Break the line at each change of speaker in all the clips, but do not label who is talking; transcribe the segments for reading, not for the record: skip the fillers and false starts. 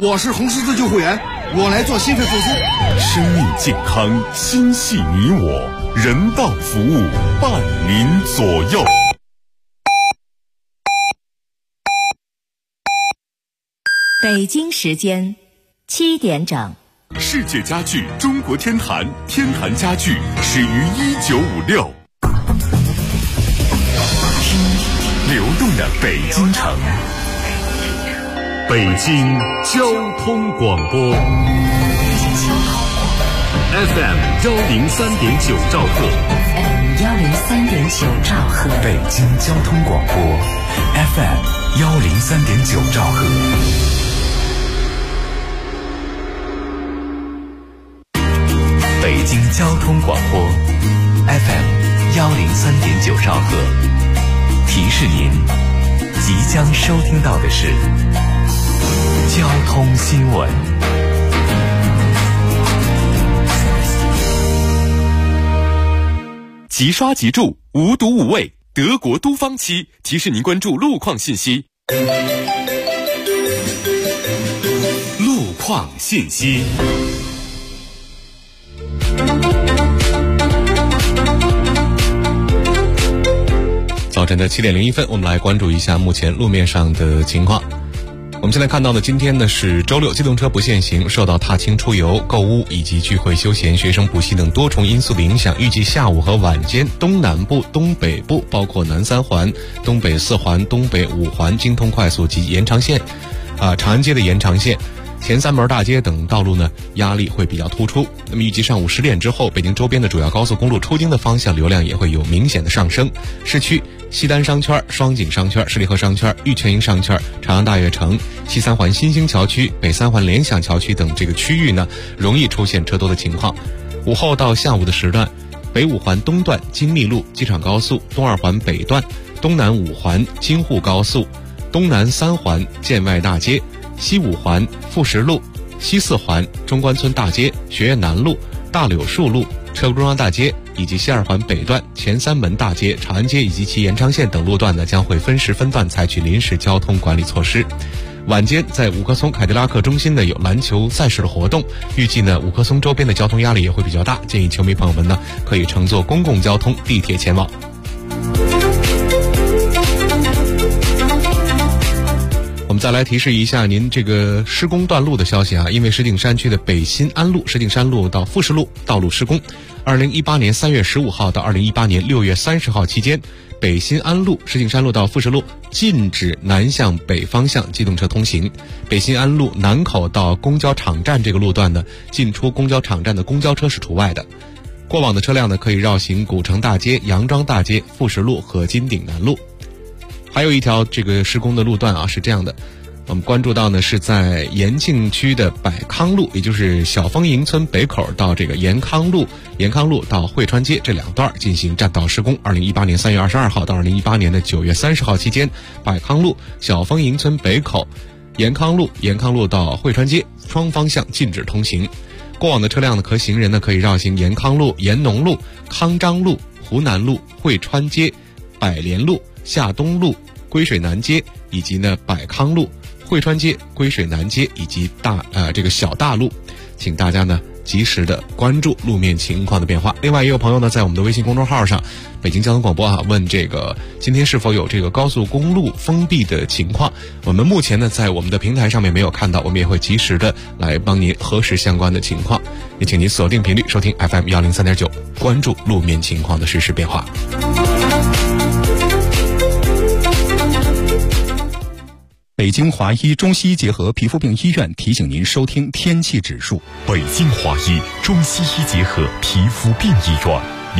我是红十字救护员，我来做心肺复苏。
生命健康，心系你我，人道服务，伴您左右。
北京时间7点整。
世界家具中国天坛，天坛家具始于1956。流动的北京城，北京交通广播 FM 103.9兆赫
103.9兆赫，
北京交通广播 FM 103.9兆赫。北京交通广播 FM 103.9兆赫，提示您即将收听到的是交通新闻。即刷即住，无毒无味，德国都方漆提示您关注路况信息。路况信息。早晨的7点01分，我们来关注一下目前路面上的情况。我们现在看到的今天呢是周六，机动车不限行，受到踏青出游、购物以及聚会休闲、学生补习等多重因素的影响，预计下午和晚间东南部、东北部，包括南三环、东北4环、东北5环、京通快速及延长线、长安街的延长线、前三门大街等道路呢压力会比较突出。那么预计上午10点之后，北京周边的主要高速公路出京的方向流量也会有明显的上升。市区西单商圈、双井商圈、十里河商圈、玉泉营商圈、长安大悦城、西三环新兴桥区、北三环联想桥区等这个区域呢，容易出现车多的情况。午后到下午的时段，北5环东段金密路机场高速、东2环北段、东南5环京沪高速、东南3环建外大街、西5环富实路、西4环中关村大街、学院南路、大柳树路、车公庄大街以及西2环北段前三门大街、长安街以及其延长线等路段呢，将会分时分段采取临时交通管理措施。晚间在五棵松凯迪拉克中心呢有篮球赛事的活动，预计呢五棵松周边的交通压力也会比较大，建议球迷朋友们呢可以乘坐公共交通、地铁前往。我们再来提示一下您这个施工断路的消息啊，因为石景山区的北新安路、石景山路到富士路道路施工，2018年3月15号到2018年6月30号期间，北新安路、石景山路到富士路禁止南向北方向机动车通行。北新安路南口到公交场站这个路段呢，进出公交场站的公交车是除外的。过往的车辆呢，可以绕行古城大街、杨庄大街、富士路和金鼎南路。还有一条这个施工的路段啊，是这样的，我们关注到呢是在延庆区的百康路，也就是小丰营村北口到这个延康路到汇川街这两段进行占道施工。2018年3月22号到2018年的9月30号期间，百康路、小丰营村北口、延康路到汇川街双方向禁止通行。过往的车辆呢和行人呢可以绕行延康路、延农路、康章路、湖南路、汇川街、百联路、夏东路、归水南街以及呢百康路、汇川街、归水南街以及这个小大路，请大家呢及时的关注路面情况的变化。另外也有朋友呢在我们的微信公众号上北京交通广播啊问这个今天是否有这个高速公路封闭的情况，我们目前呢在我们的平台上面没有看到，我们也会及时的来帮您核实相关的情况，也请您锁定频率收听 FM 103.9，关注路面情况的实时变化。
北京华医中西医结合皮肤病医院提醒您收听天气指数。
北京华医中西医结合皮肤病医院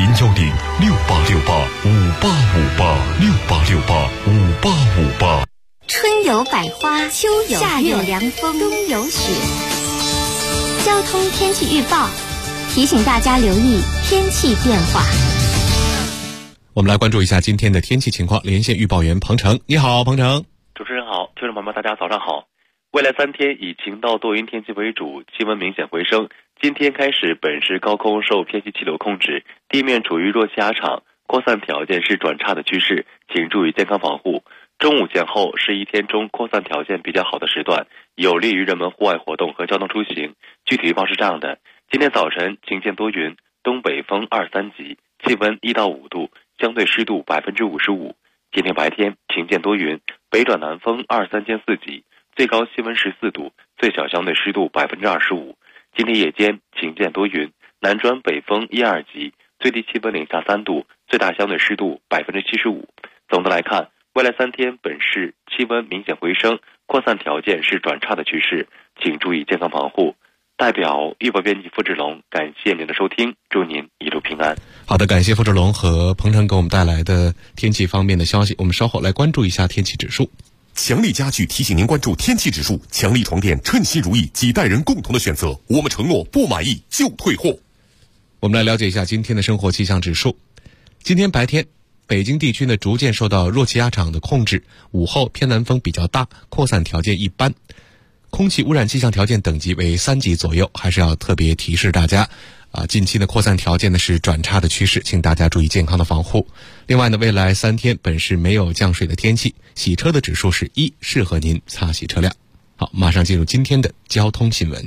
，0106868586868685858。
春有百花，秋有夏有凉风，冬有雪。交通天气预报提醒大家留意天气变化。
我们来关注一下今天的天气情况，连线预报员彭程。你好，彭程。
主持人好，听众朋友们大家早上好。未来3天以晴到多云天气为主，气温明显回升。今天开始本市高空受偏西气流控制，地面处于弱气压场，扩散条件是转差的趋势，请注意健康防护。 中午前后是一天中扩散条件比较好的时段，有利于人们户外活动和交通出行。具体预报是这样的：今天早晨晴间多云，东北风2-3级，气温1到5度，相对湿度55%。今天白天晴间多云，北转南风2-3.4级，最高气温14度，最小相对湿度25%。今天夜间晴间多云，南转北风1-2级，最低气温零下3度，最大相对湿度75%。总的来看，未来3天本市气温明显回升，扩散条件是转差的趋势，请注意健康防护。代表预报编辑付志龙，感谢您的收听，祝您一路平安。
好的，感谢付志龙和鹏程给我们带来的天气方面的消息。我们稍后来关注一下天气指数。
强力家具提醒您关注天气指数，强力床垫称心如意，几代人共同的选择，我们承诺不满意就退货。
我们来了解一下今天的生活气象指数。今天白天北京地区呢逐渐受到弱气压场的控制，午后偏南风比较大，扩散条件一般，空气污染气象条件等级为3级左右，还是要特别提示大家近期的扩散条件呢是转差的趋势，请大家注意健康的防护。另外呢，未来3天本市没有降水的天气，洗车的指数是1，适合您擦洗车辆。好，马上进入今天的交通新闻。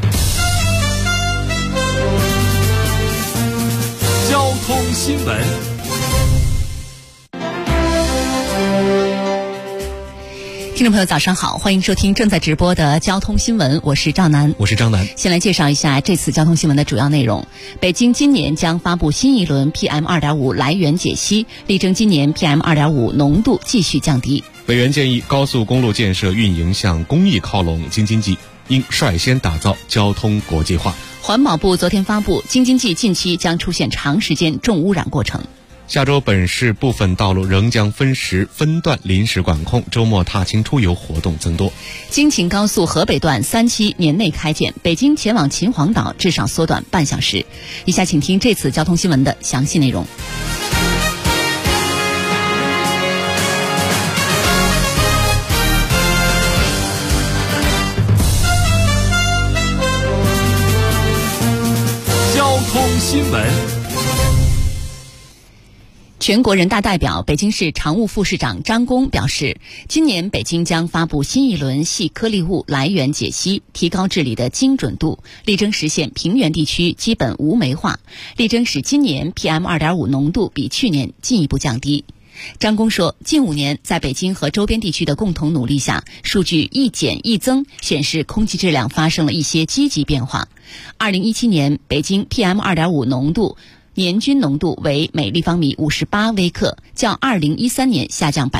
交通新闻。
听众朋友早上好，欢迎收听正在直播的交通新闻，我是赵楠。
我是张楠。
先来介绍一下这次交通新闻的主要内容。北京今年将发布新一轮 PM2.5 来源解析，力争今年 PM2.5 浓度继续降低。
委员建议高速公路建设运营向公益靠拢，京津冀应率先打造交通国际化。
环保部昨天发布，京津冀近期将出现长时间重污染过程。
下周本市部分道路仍将分时分段临时管控，周末踏青出游活动增多。
京秦高速河北段3期年内开建，北京前往秦皇岛至少缩短半小时。以下请听这次交通新闻的详细内容。
交通新闻。
全国人大代表、北京市常务副市长张工表示，今年北京将发布新一轮细颗粒物来源解析，提高治理的精准度，力争实现平原地区基本无煤化，力争使今年 PM2.5 浓度比去年进一步降低。张工说，近5年在北京和周边地区的共同努力下，数据一减一增，显示空气质量发生了一些积极变化。2017年，北京 PM2.5 浓度年均浓度为每立方米58微克，较2013年下降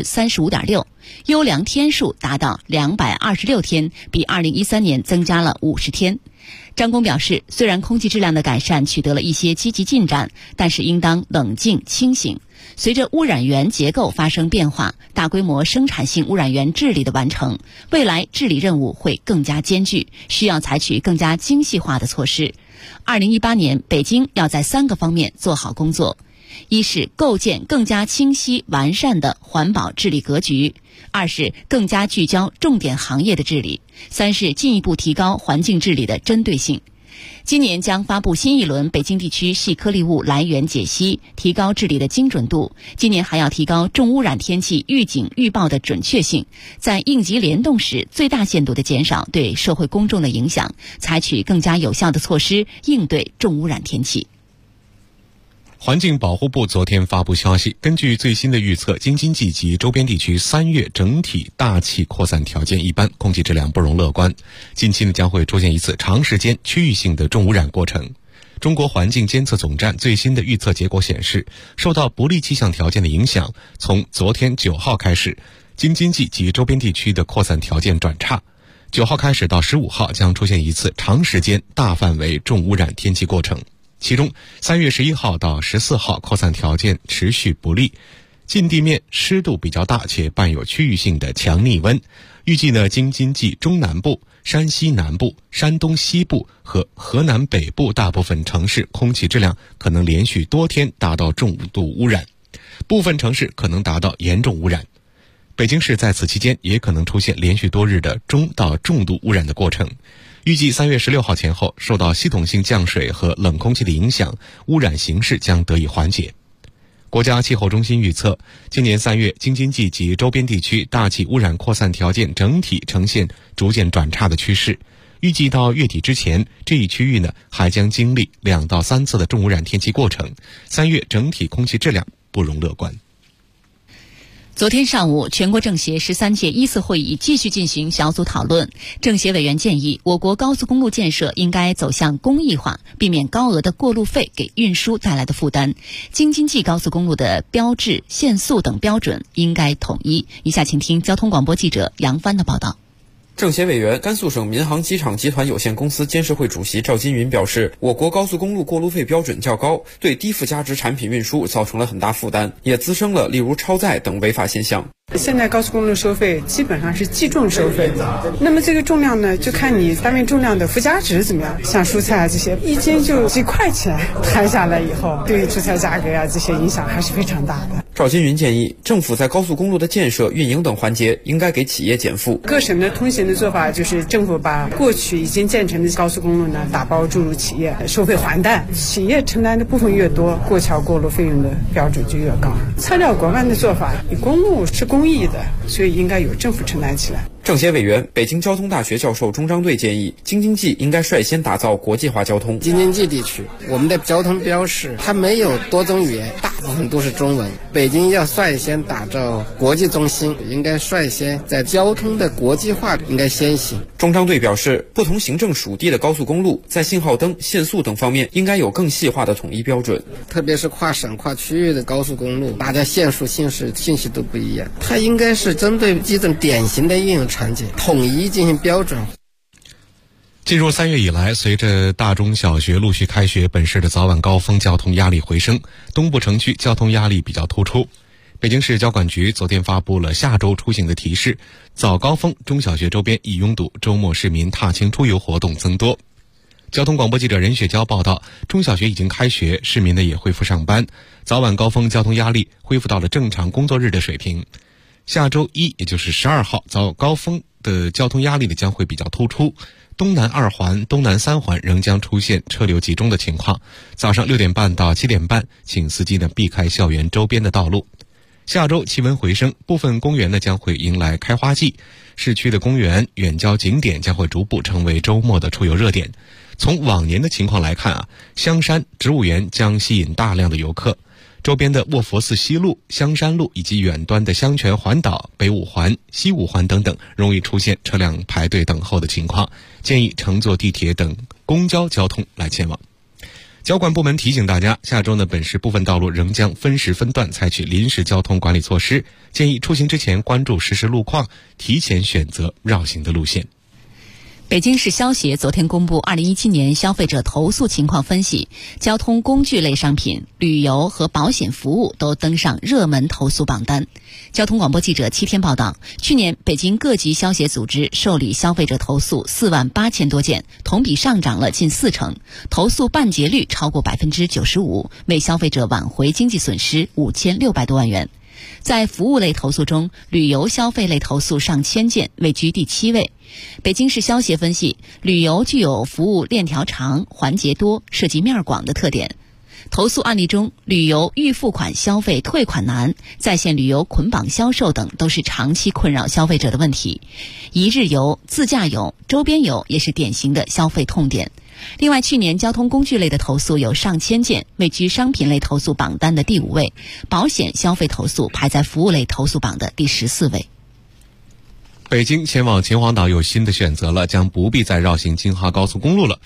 35.6%， 优良天数达到226天，比2013年增加了50天。张工表示，虽然空气质量的改善取得了一些积极进展，但是应当冷静清醒。随着污染源结构发生变化，大规模生产性污染源治理的完成，未来治理任务会更加艰巨，需要采取更加精细化的措施。2018年，北京要在3个方面做好工作：一是构建更加清晰完善的环保治理格局；2是更加聚焦重点行业的治理；3是进一步提高环境治理的针对性。今年将发布新一轮北京地区细颗粒物来源解析，提高治理的精准度。今年还要提高重污染天气预警预报的准确性，在应急联动时最大限度地减少对社会公众的影响，采取更加有效的措施应对重污染天气。
环境保护部昨天发布消息，根据最新的预测，京津冀及周边地区3月整体大气扩散条件一般，空气质量不容乐观。近期呢将会出现一次长时间区域性的重污染过程。中国环境监测总站最新的预测结果显示，受到不利气象条件的影响，从昨天9号开始，京津冀及周边地区的扩散条件转差。9号开始到15号将出现一次长时间大范围重污染天气过程。其中3月11号到14号扩散条件持续不利，近地面湿度比较大且伴有区域性的强逆温。预计呢，京津冀中南部、山西南部、山东西部和河南北部大部分城市空气质量可能连续多天达到重度污染，部分城市可能达到严重污染。北京市在此期间也可能出现连续多日的中到重度污染的过程。预计3月16号前后，受到系统性降水和冷空气的影响，污染形势将得以缓解。 国家气候中心预测，今年3月京津冀及周边地区大气污染扩散条件整体呈现逐渐转差的趋势。预计到月底之前，这一区域呢还将经历2到3次的重污染天气过程。3月整体空气质量不容乐观。
昨天上午，全国政协13届1次会议继续进行小组讨论。政协委员建议，我国高速公路建设应该走向公益化，避免高额的过路费给运输带来的负担。京津冀高速公路的标志、限速等标准应该统一。以下请听交通广播记者杨帆的报道。
政协委员、甘肃省民航机场集团有限公司监事会主席赵金云表示，我国高速公路过路费标准较高，对低附加值产品运输造成了很大负担，也滋生了例如超载等违法现象。
现在高速公路收费基本上是计重收费，那么这个重量呢，就看你单位重量的附加值怎么样。像蔬菜啊这些，一斤就几块钱，摊下来以后，对蔬菜价格啊这些影响还是非常大的。
赵金云建议，政府在高速公路的建设、运营等环节应该给企业减负。
各省的通行的做法就是，政府把过去已经建成的高速公路呢打包注入企业，收费还贷，企业承担的部分越多，过桥过路费用的标准就越高。参照国外的做法，公路是公益的，所以应该由政府承担起来。
政协委员、北京交通大学教授钟章队建议，京津冀应该率先打造国际化交通。
京津冀地区，我们的交通标识它没有多种语言，大部分都是中文。北京要率先打造国际中心，应该率先在交通的国际化应该先行。
钟章队表示，不同行政属地的高速公路在信号灯、限速等方面应该有更细化的统一标准。
特别是跨省、跨区域的高速公路，大家限速、信息都不一样，它应该是针对几种典型的应用场景统一进行标准。
进入3月以来，随着大中小学陆续开学，本市的早晚高峰交通压力回升，东部城区交通压力比较突出。北京市交管局昨天发布了下周出行的提示，早高峰中小学周边易拥堵，周末市民踏青出游活动增多。交通广播记者任雪娇报道，中小学已经开学，市民呢也恢复上班，早晚高峰交通压力恢复到了正常工作日的水平。下周1，也就是12号，早高峰的交通压力呢将会比较突出，东南2环、东南3环仍将出现车流集中的情况。早上6点半到7点半，请司机呢避开校园周边的道路。下周气温回升，部分公园呢将会迎来开花季，市区的公园、远郊景点将会逐步成为周末的出游热点。从往年的情况来看香山植物园将吸引大量的游客。周边的卧佛寺西路、香山路以及远端的香泉环岛、北五环、西五环等等，容易出现车辆排队等候的情况，建议乘坐地铁等公交交通来前往。交管部门提醒大家，下周呢，本市部分道路仍将分时分段采取临时交通管理措施，建议出行之前关注实时路况，提前选择绕行的路线。
北京市消协昨天公布2017年消费者投诉情况分析，交通工具类商品、旅游和保险服务都登上热门投诉榜单。交通广播记者7天报道，去年北京各级消协组织受理消费者投诉4万8千多件，同比上涨了近40%，投诉办结率超过95%，为消费者挽回经济损失5600多万元。在服务类投诉中，旅游消费类投诉上千件，位居第7位。北京市消协分析，旅游具有服务链条长、环节多、涉及面广的特点。投诉案例中，旅游预付款消费退款难、在线旅游捆绑销售等都是长期困扰消费者的问题。一日游、自驾游、周边游也是典型的消费痛点。另外，去年交通工具类的投诉有上千件，位居商品类投诉榜单的第5位，保险消费投诉排在服务类投诉榜的第14位。
北京前往秦皇岛有新的选择了，将不必再绕行京哈高速公路了。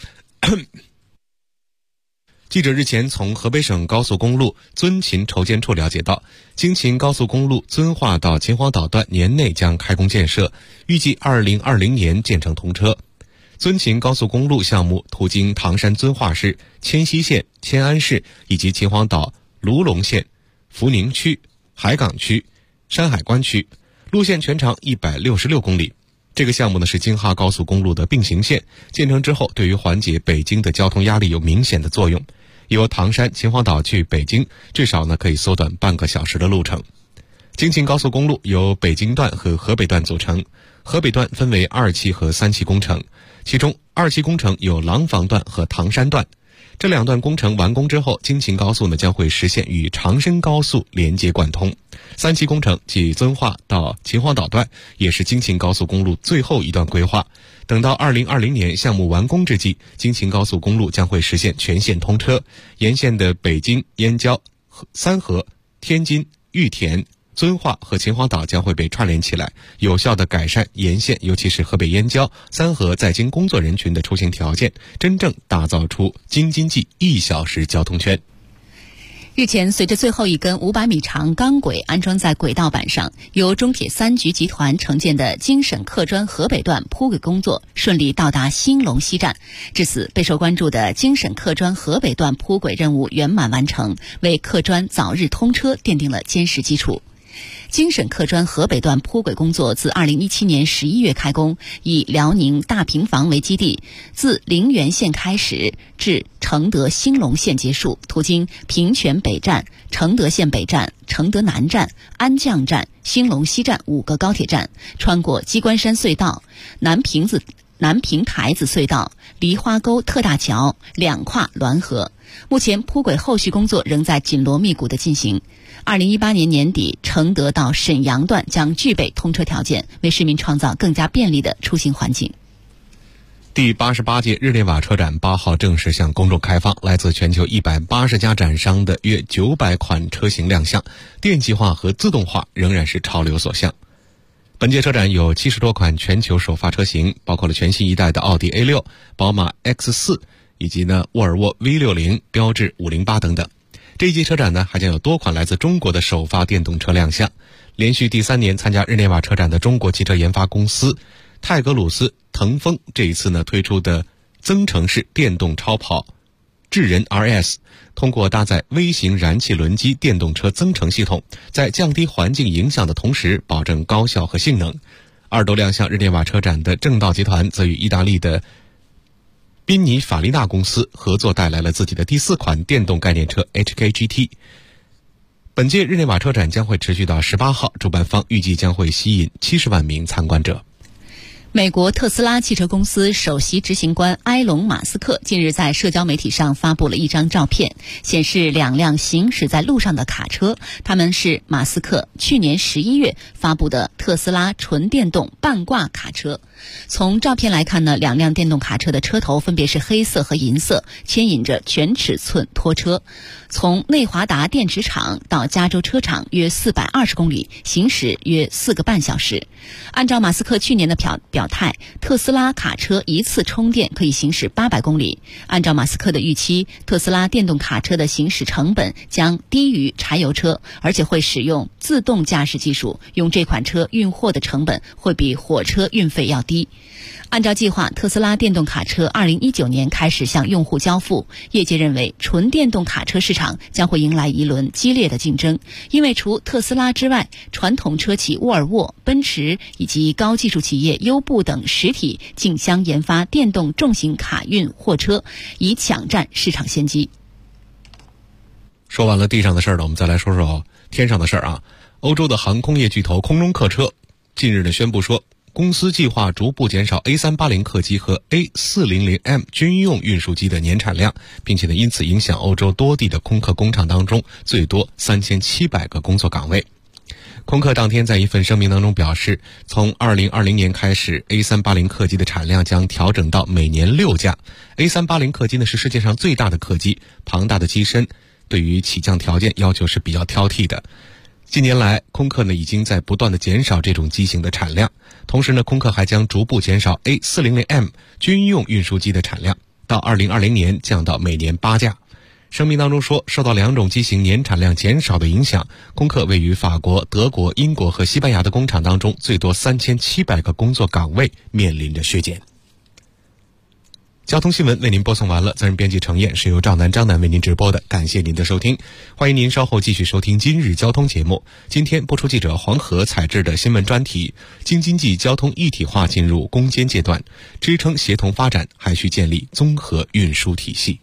记者日前从河北省高速公路遵秦筹建处了解到，京秦高速公路遵化到秦皇岛段年内将开工建设，预计2020年建成通车。遵秦高速公路项目途经唐山遵化市、迁西县、迁安市以及秦皇岛卢龙县、福宁区、海港区、山海关区，路线全长166公里。这个项目呢是京哈高速公路的并行线，建成之后对于缓解北京的交通压力有明显的作用。由唐山秦皇岛去北京，至少呢可以缩短半个小时的路程。京秦高速公路由北京段和河北段组成，河北段分为2期和3期工程，其中2期工程有廊坊段和唐山段。 这两段工程完工之后，京秦高速呢将会实现与长深高速连接贯通。3期工程即遵化到秦皇岛段，也是京秦高速公路最后一段规划。等到2020年项目完工之际，京秦高速公路将会实现全线通车，沿线的北京、燕郊、三河、天津、玉田、遵化和秦皇岛将会被串联起来，有效地改善沿线，尤其是河北燕郊、三河在京工作人群的出行条件，真正打造出京津冀1小时交通圈。
日前，随着最后一根500米长钢轨安装在轨道板上，由中铁3局集团承建的京沈客专河北段铺轨工作顺利到达兴隆西站，至此备受关注的京沈客专河北段铺轨任务圆满完成，为客专早日通车奠定了坚实基础。京沈客专河北段铺轨工作自2017年11月开工，以辽宁大平房为基地，自陵源线开始至承德兴隆线结束，途经平泉北站、承德县北站、承德南站、安将站、兴隆西站5个高铁站，穿过鸡冠山隧道、南平台子隧道、梨花沟特大桥，两跨滦河。目前铺轨后续工作仍在紧锣密鼓地进行。2018年年底，承德到沈阳段将具备通车条件，为市民创造更加便利的出行环境。
第88届日内瓦车展8号正式向公众开放，来自全球180家展商的约900款车型亮相，电气化和自动化仍然是潮流所向。本届车展有70多款全球首发车型，包括了全新一代的奥迪 A6、宝马 X4 以及沃尔沃 V60、标致508等等。这一届车展呢，还将有多款来自中国的首发电动车亮相。连续第3年参加日内瓦车展的中国汽车研发公司泰格鲁斯腾风，这一次呢推出的增程式电动超跑智人 RS， 通过搭载微型燃气轮机电动车增程系统，在降低环境影响的同时保证高效和性能。二度亮相日内瓦车展的正道集团则与意大利的宾尼法利纳公司合作，带来了自己的第4款电动概念车 HK-GT。 本届日内瓦车展将会持续到18号，主办方预计将会吸引70万名参观者。
美国特斯拉汽车公司首席执行官埃隆·马斯克近日在社交媒体上发布了一张照片，显示2辆行驶在路上的卡车，它们是马斯克去年11月发布的特斯拉纯电动半挂卡车。从照片来看呢，2辆电动卡车的车头分别是黑色和银色，牵引着全尺寸拖车。从内华达电池厂到加州车厂约420公里，行驶约4个半小时。按照马斯克去年的表态，特斯拉卡车一次充电可以行驶800公里。按照马斯克的预期，特斯拉电动卡车的行驶成本将低于柴油车，而且会使用自动驾驶技术，用这款车运货的成本会比火车运费要低。按照计划，特斯拉电动卡车2019年开始向用户交付。业界认为，纯电动卡车市场将会迎来一轮激烈的竞争，因为除特斯拉之外，传统车企沃尔沃、奔驰以及高技术企业优步等实体竞相研发电动重型卡运货车，以抢占市场先机。
说完了地上的事儿呢，我们再来说说天上的事儿啊。欧洲的航空业巨头空中客车近日呢宣布说，公司计划逐步减少 A380 客机和 A400M 军用运输机的年产量，并且呢因此影响欧洲多地的空客工厂当中最多3700个工作岗位。空客当天在一份声明当中表示，从2020年开始 A380 客机的产量将调整到每年6架。A380 客机呢是世界上最大的客机，庞大的机身对于起降条件要求是比较挑剔的。近年来，空客呢已经在不断的减少这种机型的产量，同时呢，空客还将逐步减少 A400M 军用运输机的产量，到2020年降到每年8架。声明当中说，受到2种机型年产量减少的影响，空客位于法国、德国、英国和西班牙的工厂当中，最多3700个工作岗位面临着削减。交通新闻为您播送完了，责任编辑程燕，是由张楠为您直播的，感谢您的收听，欢迎您稍后继续收听今日交通节目。今天播出记者黄河采制的新闻专题，京津冀交通一体化进入攻坚阶段，支撑协同发展还需建立综合运输体系。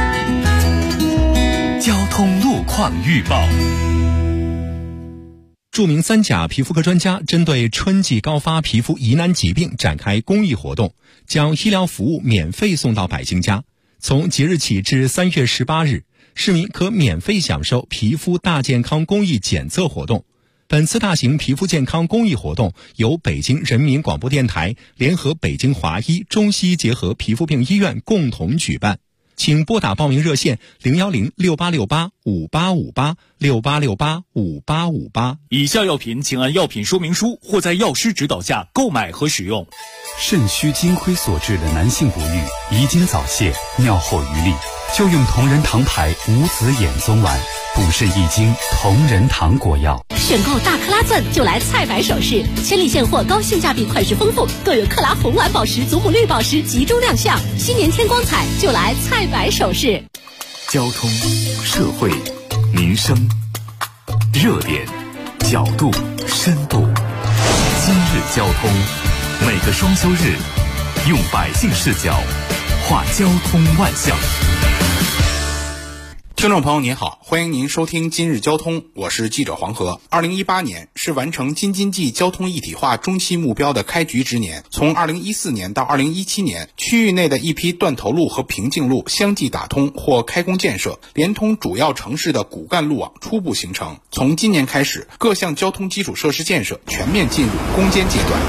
交通路况预报。
著名3甲皮肤科专家针对春季高发皮肤疑难疾病展开公益活动，将医疗服务免费送到百姓家。从即日起至3月18日，市民可免费享受皮肤大健康公益检测活动。本次大型皮肤健康公益活动由北京人民广播电台联合北京华医中西结合皮肤病医院共同举办。请拨打报名热线01068685858 68685858。
以下药品请按药品说明书或在药师指导下购买和使用。
肾虚金亏所致的男性不育、遗精早泄、尿后余力，就用同仁堂牌无子衍宗丸，补肾益精同仁堂果药。
选购大克拉钻就来菜百首饰，千里现货，高性价比，款式丰富，更有克拉红蓝宝石、祖母绿宝石集中亮相。新年添光彩，就来菜百首饰。
交通、社会、民生，热点、角度、深度。今日交通，每个双休日，用百姓视角画交通万象。
听众朋友您好，欢迎您收听今日交通，我是记者黄河。2018年是完成京津冀交通一体化中期目标的开局之年。从2014年到2017年，区域内的一批断头路和瓶颈路相继打通或开工建设，连通主要城市的骨干路网初步形成。从今年开始，各项交通基础设施建设全面进入攻坚阶段。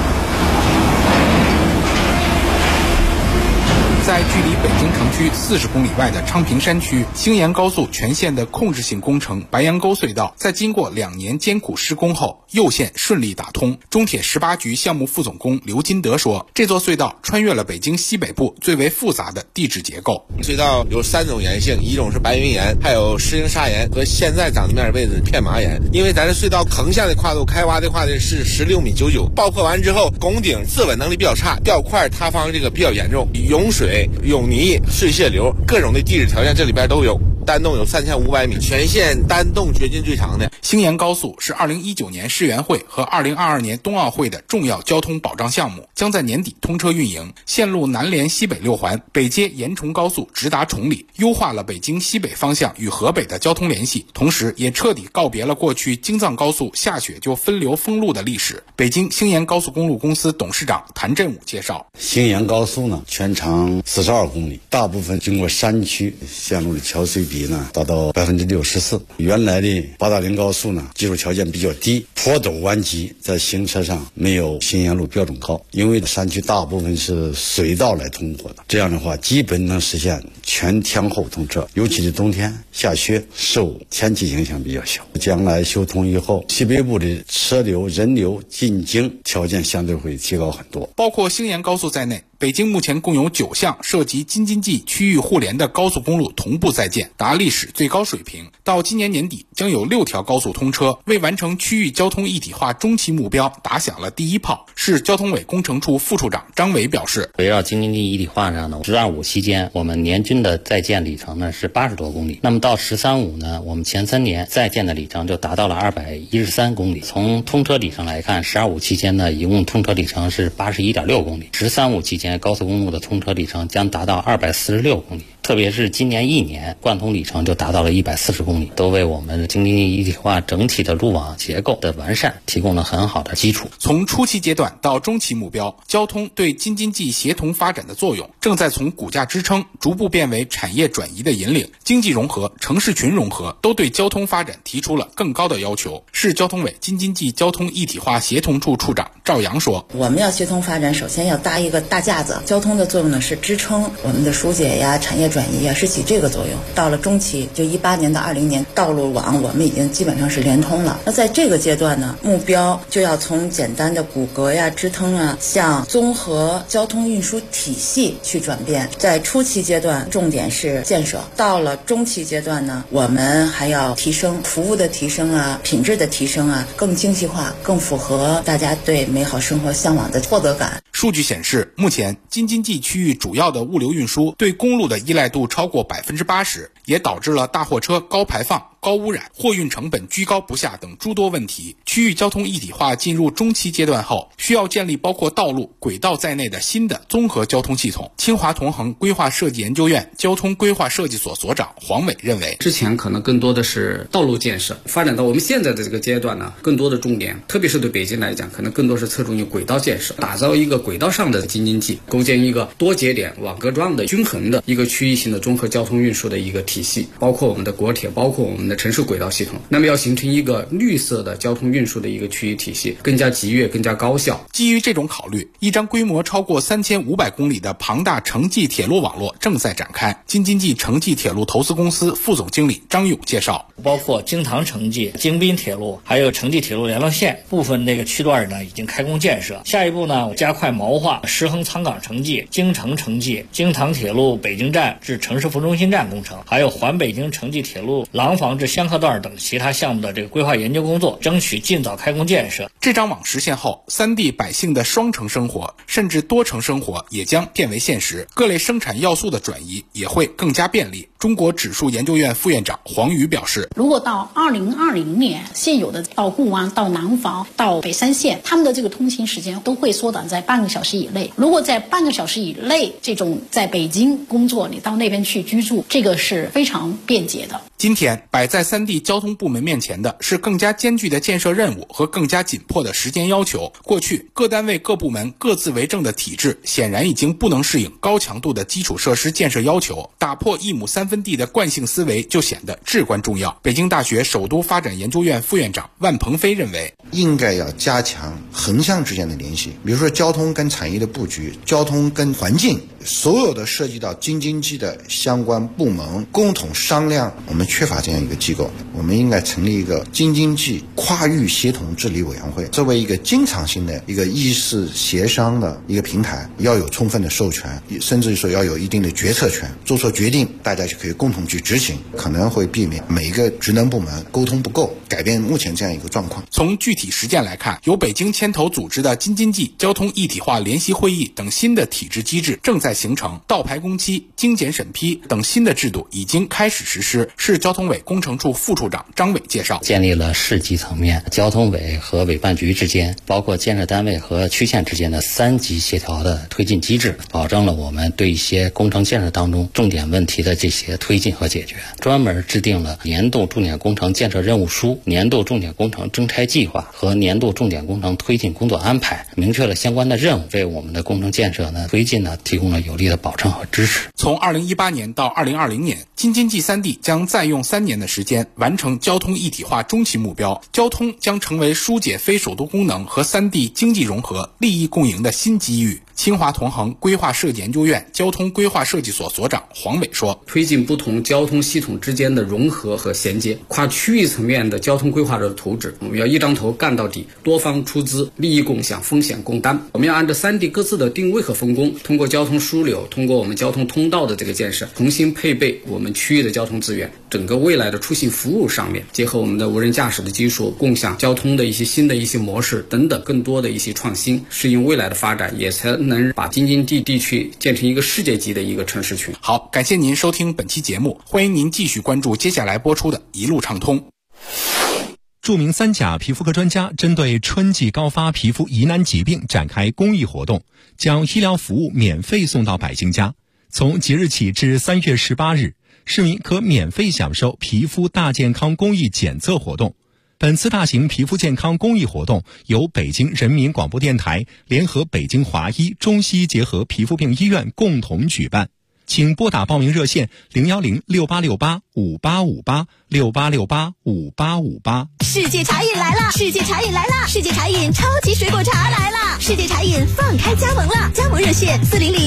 在距离北京城区40公里外的昌平山区，兴延高速全线的控制性工程白杨沟隧道，在经过2年艰苦施工后，右线顺利打通。中铁18局项目副总工刘金德说，这座隧道穿越了北京西北部最为复杂的地质结构。
隧道有3种岩性，一种是白云岩，还有石英砂岩和现在长的面位置片麻岩。因为咱这隧道横向的跨度开挖的话呢是16.99米，爆破完之后，拱顶自稳能力比较差，掉块塌方这个比较严重，涌水、涌泥、碎屑流，各种的地质条件这里边都有。单洞有3500米，全线单洞掘进最长的。
兴延高速是2019年世园会和2022年冬奥会的重要交通保障项目，将在年底通车运营。线路南连西北6环，北接延崇高速直达崇礼，优化了北京西北方向与河北的交通联系，同时也彻底告别了过去京藏高速下雪就分流封路的历史。北京兴延高速公路公司董事长谭振武介绍，
兴延高速呢，全长42公里，大部分经过山区，线路的桥隧比呢达到64%。原来的八达岭高速呢，技术条件比较低，坡陡弯急，在行车上没有兴延路标准高，因为山区大部分是水道来通过的，这样的话基本能实现全天候通车，尤其是冬天下雪受天气影响比较小。将来修通以后，西北部的车流人流进京条件相对会提高很多。
包括兴延高速在内，北京目前共有9项涉及京津冀区域互联的高速公路同步在建，达历史最高水平。到今年年底，将有6条高速通车，为完成区域交通一体化中期目标打响了第一炮。市交通委工程处副处长张伟表示，
围绕京津冀一体化上呢，“十二五”期间我们年均的在建里程呢是80多公里，那么到“13五”呢，我们前3年在建的里程就达到了213公里。从通车里程来看，“十二五”期间呢，一共通车里程是81.6公里，“13五”期间高速公路的通车里程将达到246公里。特别是今年1年贯通里程就达到了140公里，都为我们京津冀一体化整体的路网结构的完善提供了很好的基础。
从初期阶段到中期目标，交通对京津冀协同发展的作用正在从骨架支撑逐步变为产业转移的引领。经济融合、城市群融合都对交通发展提出了更高的要求。市交通委京津冀交通一体化协同处处长赵阳说，
我们要协同发展，首先要搭一个大架子，交通的作用呢是支撑我们的疏解呀、产业转移呀，是起这个作用。到了中期，就18年到20年，道路网我们已经基本上是连通了。那在这个阶段呢，目标就要从简单的骨骼呀、支撑啊，向综合交通运输体系去转变。在初期阶段，重点是建设；到了中期阶段呢，我们还要提升服务的提升啊、品质的提升啊，更精细化，更符合大家对美好生活向往的获得感。
数据显示，目前京津冀区域主要的物流运输对公路的依赖度超过80%，也导致了大货车高排放、高高污染、货运成本居高不下等诸多问题。区域交通一体化进入中期阶段后，需要建立包括道路、轨道在内的新的综合交通系统。清华同恒规划设计研究院交通规划设计所所长黄伟认为，
之前可能更多的是道路建设，发展到我们现在的这个阶段呢，更多的重点，特别是对北京来讲，可能更多是侧重于轨道建设，打造一个轨道上的京津冀，构建一个多节点网格状的均衡的一个区域性的综合交通运输的一个体系，包括我们的国铁，包括我们的城市轨道系统。那么要形成一个绿色的交通运输的一个区域体系，更加集约，更加高效。
基于这种考虑，一张规模超过3500公里的庞大城际铁路网络正在展开。京津冀城际铁路投资公司副总经理张勇介绍，
包括京唐城际、京滨铁路，还有城际铁路联络线部分这个区段呢已经开工建设。下一步呢，加快谋划石衡苍岗城际、京城城际、京唐铁路北京站至城市服中心站工程，还有环北京城际铁路廊坊至香河段等其他项目的这个规划研究工作，争取尽早开工建设。
这张网实现后，3地百姓的双城生活甚至多城生活也将变为现实，各类生产要素的转移也会更加便利。中国指数研究院副院长黄宇表示，
如果到2020年，现有的到固湾、到廊坊、到北三县，他们的这个通勤时间都会缩短在半个小时以内。如果在半个小时以内，这种在北京工作，你到那边去居住，这个是非常便捷的。
今天摆在3地交通部门面前的是更加艰巨的建设任务和更加紧迫的时间要求。过去各单位各部门各自为政的体制显然已经不能适应高强度的基础设施建设要求，打破一亩三分地的惯性思维就显得至关重要。北京大学首都发展研究院副院长万鹏飞认为，
应该要加强横向之间的联系，比如说交通跟产业的布局，交通跟环境，所有的涉及到京津冀的相关部门共同商量。我们缺乏这样一个机构，我们应该成立一个京津冀跨域协同治理委员会，作为一个经常性的一个议事协商的一个平台，要有充分的授权，甚至说要有一定的决策权，做出决定大家就可以共同去执行，可能会避免每一个职能部门沟通不够，改变目前这样一个状况。
从具体实践来看，由北京牵头组织的京津冀交通一体化联席会议等新的体制机制正在形成，倒排工期、精简审批等新的制度已经开始实施。市交通委工程处副处长张伟介绍，
建立了市级层面交通委和委办局之间，包括建设单位和区县之间的3级协调的推进机制，保证了我们对一些工程建设当中重点问题的这些推进和解决。专门制定了年度重点工程建设任务书、年度重点工程征拆计划和年度重点工程推进工作安排，明确了相关的任务，为我们的工程建设推进提供了有力的保障和支持。
从2018年到2020年，京津冀3地将再用3年的时间完成交通一体化中期目标，交通将成为疏解非首都功能和3地经济融合、利益共赢的新机遇。清华同恒规划设计研究院交通规划设计所所长黄伟说，
推进不同交通系统之间的融合和衔接，跨区域层面的交通规划的图纸，我们要一张头干到底，多方出资，利益共享，风险共担。我们要按照3地各自的定位和分工，通过交通枢纽，通过我们交通通道的这个建设，重新配备我们区域的交通资源，整个未来的出行服务上面，结合我们的无人驾驶的技术，共享交通的一些新的一些模式等等，更多的一些创新，适应未来的发展，也才能把京津冀地区建成一个世界级的一个城市群。
好，感谢您收听本期节目，欢迎您继续关注接下来播出的一路畅通。
著名3甲皮肤科专家针对春季高发皮肤疑难疾病展开公益活动，将医疗服务免费送到百姓家。从即日起至3月18日，市民可免费享受皮肤大健康公益检测活动。本次大型皮肤健康公益活动由北京人民广播电台联合北京华医中西医结合皮肤病医院共同举办。请拨打报名热线0106858586868685858。
世界茶饮来了！世界茶饮来了！世界茶饮超级水果茶来了！世界茶饮放开加盟了！加盟热线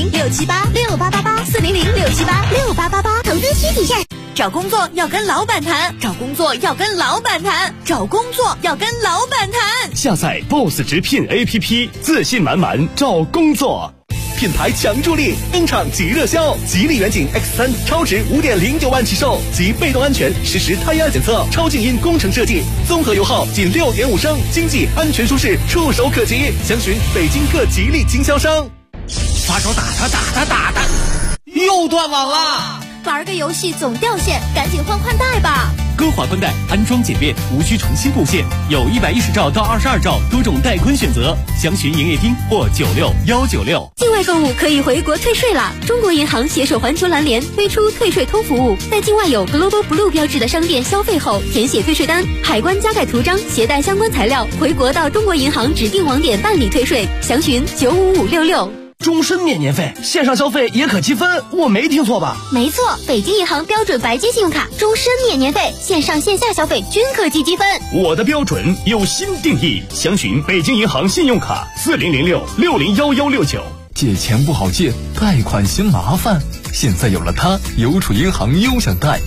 400-678-6888，400-678-6888。投资需体验。找工作要跟老板谈，找工作要跟老板谈，找工作要跟老板谈。
下载 BOSS 直聘 APP， 自信满满找工作。品牌强助力，登场即热销！吉利远景 X3 超值5.09万起售，及被动安全实时胎压检测，超静音工程设计，综合油耗仅6.5升，经济安全舒适，触手可及。详询北京各吉利经销商。
发手打他，又断网了！
玩个游戏总掉线，赶紧换带吧。
歌华宽带，安装简便，无需重新布线，有110兆到22兆多种带宽选择，详询营业厅或96196。
境外购物可以回国退税啦！中国银行携手环球蓝联推出退税通服务，在境外有 Global Blue 标志的商店消费后，填写退税单，海关加盖图章，携带相关材料回国到中国银行指定网点办理退税，详询95566。
终身免年费，线上消费也可积分，我没听错吧？
没错，北京银行标准白金信用卡终身免年费，线上线下消费均可积积分。
我的标准有新定义，详询北京银行信用卡4006601169。
借钱不好借，贷款嫌麻烦，现在有了它，邮储银行优享贷